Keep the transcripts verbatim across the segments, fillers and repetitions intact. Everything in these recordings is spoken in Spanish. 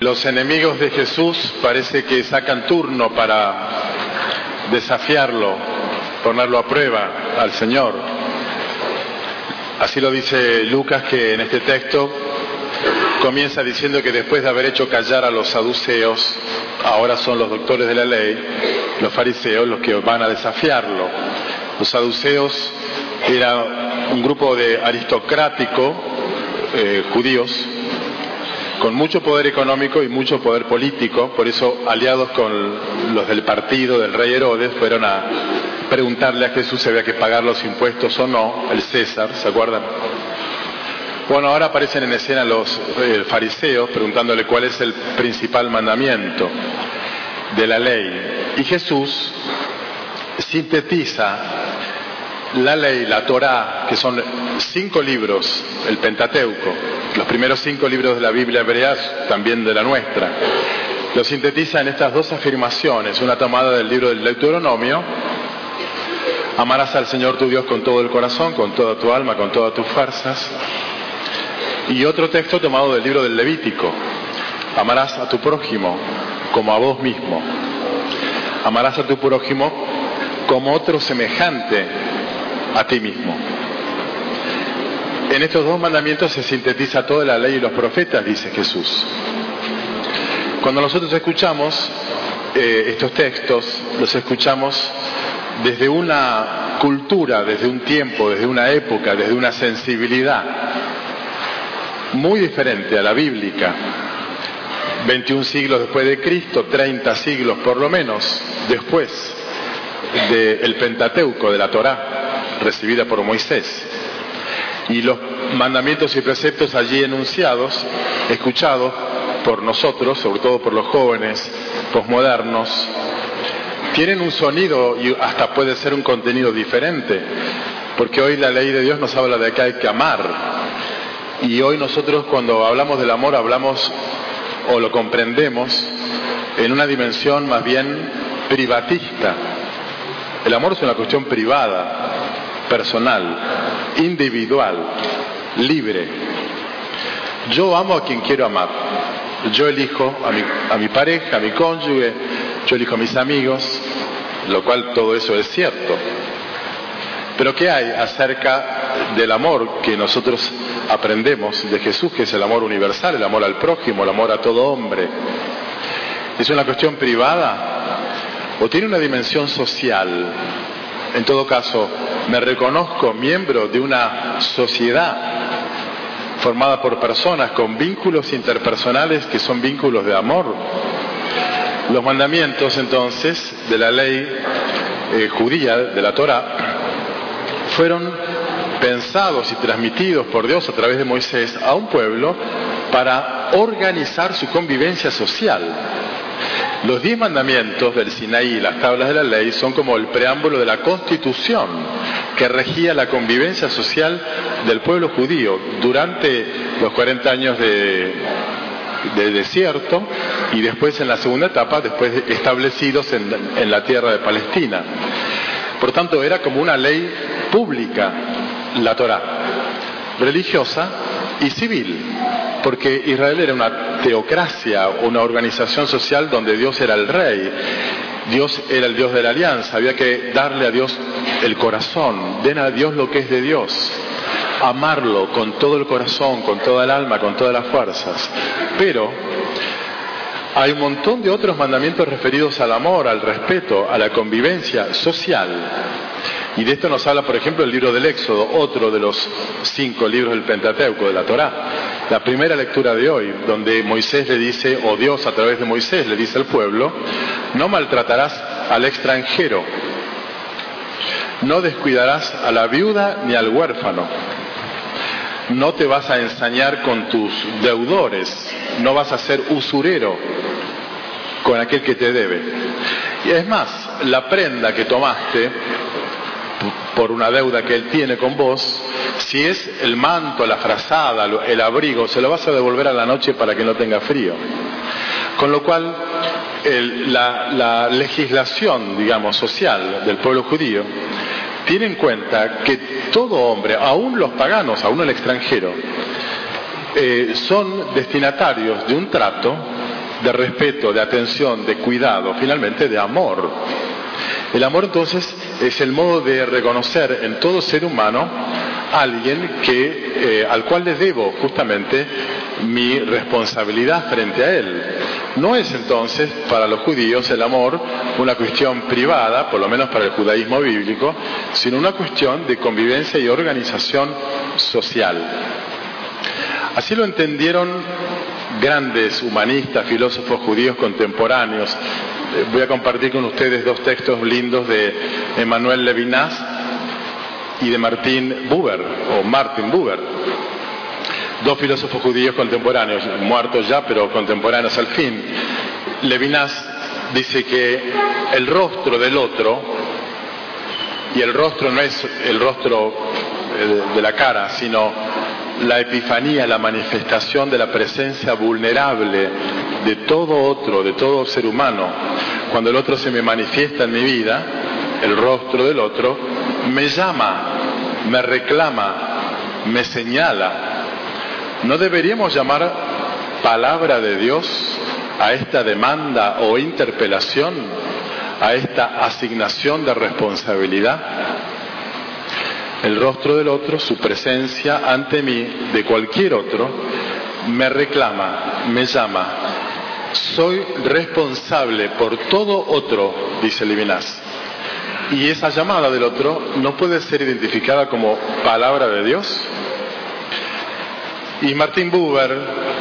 Los enemigos de Jesús parece que sacan turno para desafiarlo, ponerlo a prueba al Señor. Así lo dice Lucas, que en este texto comienza diciendo que después de haber hecho callar a los saduceos, ahora son los doctores de la ley, los fariseos, los que van a desafiarlo. Los saduceos era un grupo de aristocrático, eh, judíos, con mucho poder económico y mucho poder político. Por eso, aliados con los del partido del rey Herodes, fueron a preguntarle a Jesús si había que pagar los impuestos o no, el César, ¿se acuerdan? Bueno, ahora aparecen en escena los eh, fariseos preguntándole cuál es el principal mandamiento de la ley. Y Jesús sintetiza la ley, la Torá, que son cinco libros, el Pentateuco, los primeros cinco libros de la Biblia hebrea, también de la nuestra. Lo sintetiza en estas dos afirmaciones, una tomada del libro del Deuteronomio: amarás al Señor tu Dios con todo el corazón, con toda tu alma, con todas tus fuerzas. Y otro texto tomado del libro del Levítico: amarás a tu prójimo como a vos mismo. Amarás a tu prójimo como otro semejante a ti mismo. En estos dos mandamientos se sintetiza toda la ley y los profetas, dice Jesús. Cuando nosotros escuchamos eh, estos textos, los escuchamos desde una cultura, desde un tiempo, desde una época, desde una sensibilidad muy diferente a la bíblica. veintiún siglos después de Cristo, treinta siglos por lo menos después del Pentateuco, de la Torá, recibida por Moisés. Y los mandamientos y preceptos allí enunciados, escuchados por nosotros, sobre todo por los jóvenes posmodernos, tienen un sonido y hasta puede ser un contenido diferente, porque hoy la ley de Dios nos habla de que hay que amar. Y hoy nosotros, cuando hablamos del amor, hablamos o lo comprendemos en una dimensión más bien privatista. El amor es una cuestión privada, personal, individual, libre. Yo amo a quien quiero amar. Yo elijo a mi, a mi pareja, a mi cónyuge, yo elijo a mis amigos, lo cual todo eso es cierto. Pero ¿qué hay acerca del amor que nosotros aprendemos de Jesús, que es el amor universal, el amor al prójimo, el amor a todo hombre? ¿Es una cuestión privada o tiene una dimensión social? En todo caso, me reconozco miembro de una sociedad formada por personas con vínculos interpersonales que son vínculos de amor. Los mandamientos, entonces, de la ley eh, judía, de la Torá, fueron pensados y transmitidos por Dios a través de Moisés a un pueblo para organizar su convivencia social. Los diez mandamientos del Sinaí y las tablas de la ley son como el preámbulo de la Constitución que regía la convivencia social del pueblo judío durante los cuarenta años de, de desierto y después en la segunda etapa, después de establecidos en, en la tierra de Palestina. Por tanto, era como una ley pública, la Torá, religiosa y civil, porque Israel era una teocracia, una organización social donde Dios era el rey, Dios era el Dios de la alianza, había que darle a Dios el corazón, den a Dios lo que es de Dios, amarlo con todo el corazón, con toda el alma, con todas las fuerzas. Pero hay un montón de otros mandamientos referidos al amor, al respeto, a la convivencia social. Y de esto nos habla, por ejemplo, el libro del Éxodo, otro de los cinco libros del Pentateuco, de la Torá. La primera lectura de hoy, donde Moisés le dice, o Dios a través de Moisés le dice al pueblo: no maltratarás al extranjero, no descuidarás a la viuda ni al huérfano, no te vas a ensañar con tus deudores, no vas a ser usurero con aquel que te debe. Y es más, la prenda que tomaste por una deuda que él tiene con vos, si es el manto, la frazada, el abrigo, se lo vas a devolver a la noche para que no tenga frío. Con lo cual, el, la, la legislación, digamos, social del pueblo judío tiene en cuenta que todo hombre, aún los paganos, aún el extranjero, eh, son destinatarios de un trato de respeto, de atención, de cuidado, finalmente de amor. El amor entonces es el modo de reconocer en todo ser humano a alguien que, eh, al cual le debo justamente mi responsabilidad frente a él. No es entonces para los judíos el amor una cuestión privada, por lo menos para el judaísmo bíblico, sino una cuestión de convivencia y organización social. Así lo entendieron grandes humanistas, filósofos judíos contemporáneos. Voy a compartir con ustedes dos textos lindos de Emmanuel Levinas y de Martin Buber, o Martin Buber. Dos filósofos judíos contemporáneos, muertos ya, pero contemporáneos al fin. Levinas dice que el rostro del otro, y el rostro no es el rostro de la cara, sino la epifanía, la manifestación de la presencia vulnerable de todo otro, de todo ser humano. Cuando el otro se me manifiesta en mi vida, el rostro del otro me llama, me reclama, me señala. ¿No deberíamos llamar palabra de Dios a esta demanda o interpelación, a esta asignación de responsabilidad? El rostro del otro, su presencia ante mí, de cualquier otro, me reclama, me llama. Soy responsable por todo otro, dice Levinas. Y esa llamada del otro no puede ser identificada como palabra de Dios. Y Martin Buber,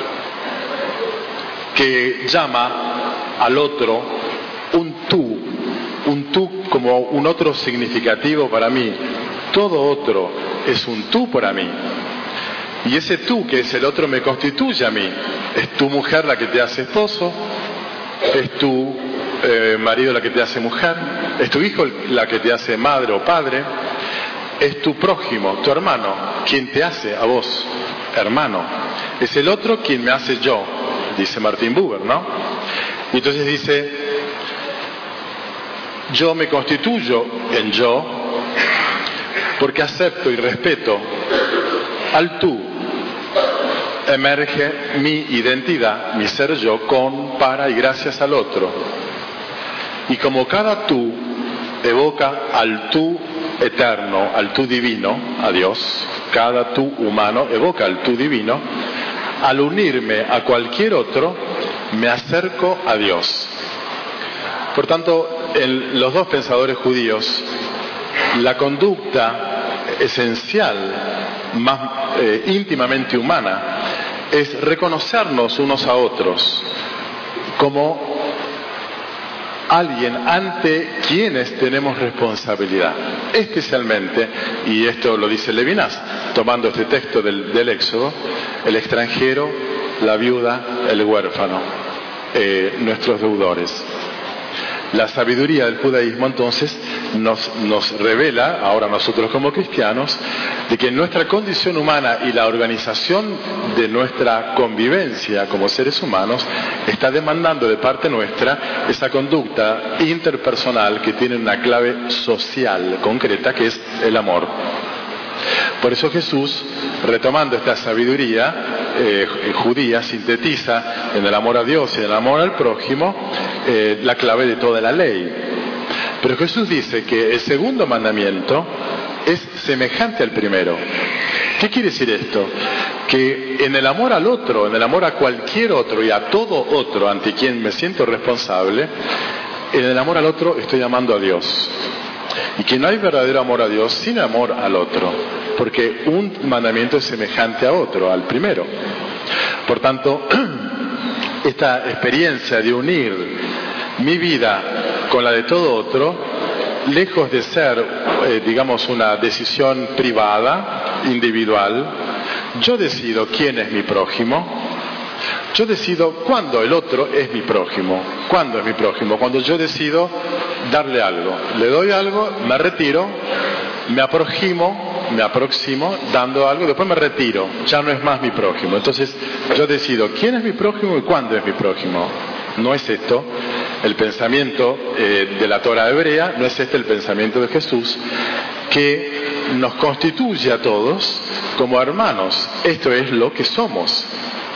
que llama al otro un tú, un tú como un otro significativo para mí. Todo otro es un tú para mí. Y ese tú que es el otro me constituye a mí. Es tu mujer la que te hace esposo, es tu eh, marido la que te hace mujer, es tu hijo la que te hace madre o padre, es tu prójimo, tu hermano, quien te hace a vos hermano. Es el otro quien me hace yo, dice Martin Buber, ¿no? Y entonces dice, yo me constituyo en yo porque acepto y respeto al tú. Emerge mi identidad, mi ser yo, con, para y gracias al otro. Y como cada tú evoca al tú eterno, al tú divino, a Dios, cada tú humano evoca al tú divino, al unirme a cualquier otro, me acerco a Dios. Por tanto, en los dos pensadores judíos, la conducta esencial, más eh, íntimamente humana, es reconocernos unos a otros como alguien ante quienes tenemos responsabilidad. Especialmente, y esto lo dice Levinas, tomando este texto del, del Éxodo, el extranjero, la viuda, el huérfano, eh, nuestros deudores. La sabiduría del judaísmo entonces nos, nos revela, ahora nosotros como cristianos, de que nuestra condición humana y la organización de nuestra convivencia como seres humanos está demandando de parte nuestra esa conducta interpersonal que tiene una clave social concreta, que es el amor. Por eso Jesús, retomando esta sabiduría eh, judía, sintetiza en el amor a Dios y en el amor al prójimo eh, la clave de toda la ley. Pero Jesús dice que el segundo mandamiento es semejante al primero. ¿Qué quiere decir esto? Que en el amor al otro, en el amor a cualquier otro y a todo otro ante quien me siento responsable, en el amor al otro estoy amando a Dios. Y que no hay verdadero amor a Dios sin amor al otro, porque un mandamiento es semejante a otro, al primero. Por tanto, esta experiencia de unir mi vida con la de todo otro, lejos de ser, eh, digamos, una decisión privada, individual, yo decido quién es mi prójimo. Yo decido cuándo el otro es mi prójimo. ¿Cuándo es mi prójimo? Cuando yo decido darle algo. Le doy algo, me retiro, me aproximo, me aproximo dando algo, después me retiro. Ya no es más mi prójimo. Entonces yo decido quién es mi prójimo y cuándo es mi prójimo. No es esto el pensamiento eh, de la Torá hebrea, no es este el pensamiento de Jesús, que nos constituye a todos como hermanos. Esto es lo que somos.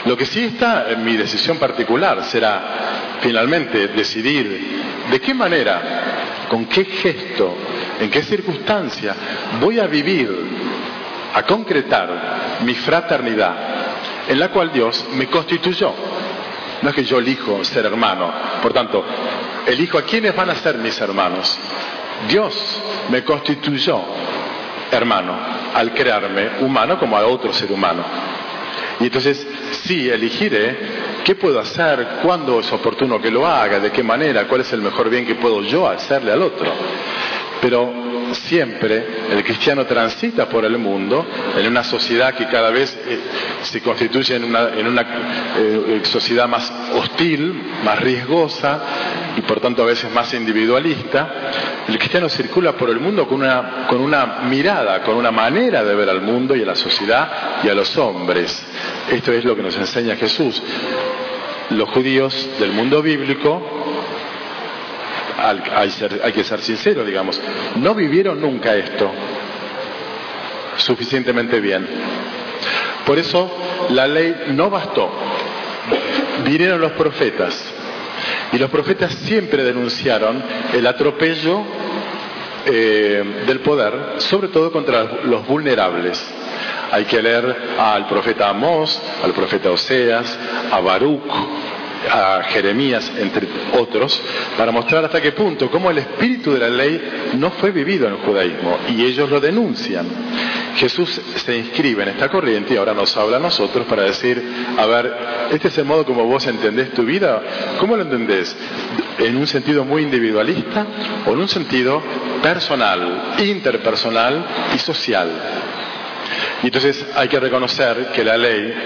Lo que sí está en mi decisión particular será finalmente decidir de qué manera, con qué gesto, en qué circunstancia voy a vivir, a concretar mi fraternidad en la cual Dios me constituyó. No es que yo elijo ser hermano, por tanto, elijo a quienes van a ser mis hermanos. Dios me constituyó hermano al crearme humano como a otro ser humano. Y entonces sí, elegiré qué puedo hacer, cuándo es oportuno que lo haga, de qué manera, cuál es el mejor bien que puedo yo hacerle al otro. Pero siempre el cristiano transita por el mundo en una sociedad que cada vez eh, se constituye en una, en una eh, sociedad más hostil, más riesgosa y por tanto a veces más individualista. El cristiano circula por el mundo con una, con una mirada, con una manera de ver al mundo y a la sociedad y a los hombres. Esto es lo que nos enseña Jesús. Los judíos del mundo bíblico, hay, ser, hay que ser sincero, digamos, no vivieron nunca esto suficientemente bien. Por eso la ley no bastó. Vinieron los profetas y los profetas siempre denunciaron el atropello eh, del poder, sobre todo contra los vulnerables. Hay que leer al profeta Amós, al profeta Oseas, a Baruch, a Jeremías, entre otros, para mostrar hasta qué punto, cómo el espíritu de la ley no fue vivido en el judaísmo, y ellos lo denuncian. Jesús se inscribe en esta corriente y ahora nos habla a nosotros para decir, a ver, este es el modo como vos entendés tu vida. ¿Cómo lo entendés? ¿En un sentido muy individualista o en un sentido personal, interpersonal y social? Y entonces hay que reconocer que la ley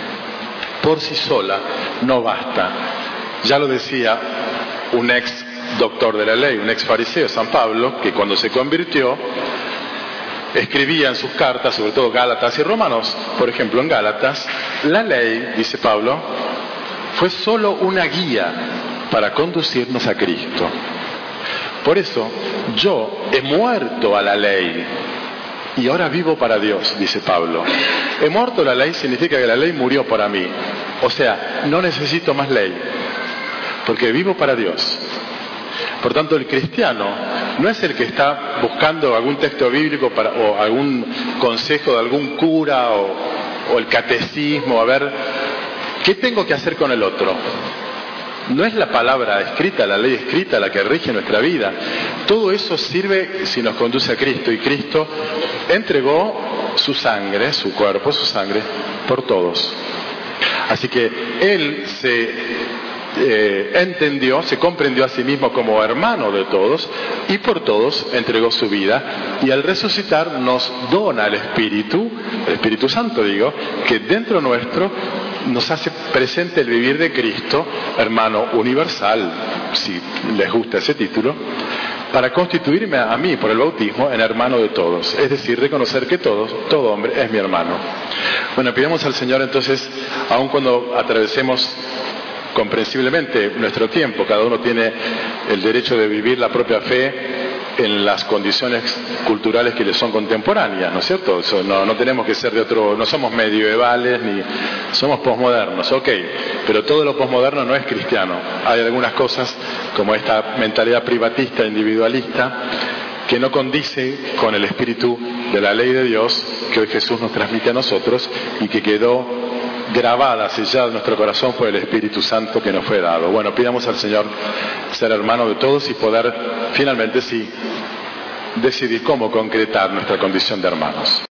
por sí sola no basta. Ya lo decía un ex doctor de la ley, un ex fariseo, San Pablo, que cuando se convirtió escribía en sus cartas, sobre todo Gálatas y Romanos, por ejemplo en Gálatas, la ley, dice Pablo, fue solo una guía para conducirnos a Cristo. Por eso yo he muerto a la ley y ahora vivo para Dios, dice Pablo. He muerto a la ley significa que la ley murió para mí. O sea, no necesito más ley, porque vivo para Dios. Por tanto, el cristiano no es el que está buscando algún texto bíblico para, o algún consejo de algún cura o, o el catecismo, a ver, ¿qué tengo que hacer con el otro? No es la palabra escrita, la ley escrita la que rige nuestra vida. Todo eso sirve si nos conduce a Cristo, y Cristo entregó su sangre, su cuerpo, su sangre, por todos. Así que Él se eh, entendió, se comprendió a sí mismo como hermano de todos y por todos entregó su vida, y al resucitar nos dona el Espíritu, el Espíritu Santo digo, que dentro nuestro nos hace presente el vivir de Cristo, hermano universal, si les gusta ese título, para constituirme a mí por el bautismo en hermano de todos, es decir, reconocer que todos, todo hombre es mi hermano. Bueno, pidamos al Señor entonces, aun cuando atravesemos comprensiblemente nuestro tiempo, cada uno tiene el derecho de vivir la propia fe en las condiciones culturales que le son contemporáneas, ¿no es cierto? Eso, no, no tenemos que ser de otro, no somos medievales ni somos posmodernos, ok, pero todo lo posmoderno no es cristiano. Hay algunas cosas como esta mentalidad privatista, individualista, que no condice con el espíritu de la ley de Dios que hoy Jesús nos transmite a nosotros y que quedó grabada, sellada en nuestro corazón por el Espíritu Santo que nos fue dado. Bueno, pidamos al Señor ser hermano de todos y poder finalmente sí decidir cómo concretar nuestra condición de hermanos.